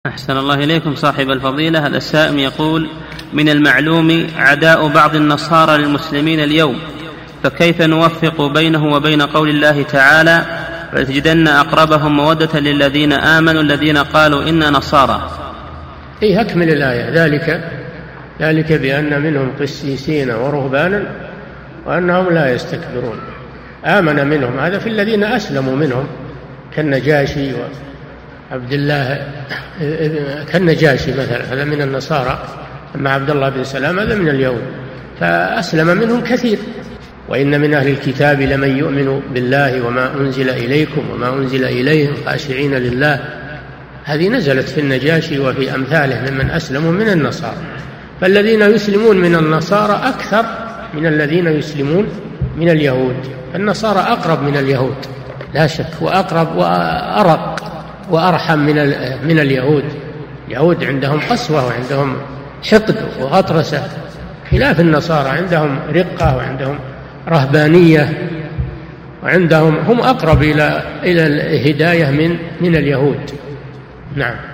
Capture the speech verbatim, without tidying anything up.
أحسن الله إليكم صاحب الفضيلة. هذا السائل يقول: من المعلوم عداء بعض النصارى للمسلمين اليوم، فكيف نوفق بينه وبين قول الله تعالى: ولتجدن أقربهم مودة للذين آمنوا الذين قالوا إنا نصارى؟ إيه، أكمل الآية. ذلك ذلك بأن منهم قسيسين ورهبانا وأنهم لا يستكبرون. آمن منهم، هذا في الذين أسلموا منهم كالنجاشي وعبد الله كالنجاشي مثلا، هذا من النصارى. أما عبد الله بن سلام هذا من اليهود، فأسلم منهم كثير. وإن من أهل الكتاب لمن يؤمن بالله وما أنزل إليكم وما أنزل إليهم خاشعين لله. هذه نزلت في النجاشي وفي أمثاله ممن أسلموا من النصارى. فالذين يسلمون من النصارى أكثر من الذين يسلمون من اليهود. النصارى أقرب من اليهود لا شك، وأقرب وأرق وأرحم من من اليهود. اليهود عندهم قسوة وعندهم حقد وغطرسة، خلاف النصارى عندهم رقة وعندهم رهبانية، وعندهم هم أقرب إلى إلى الهداية من من اليهود. نعم.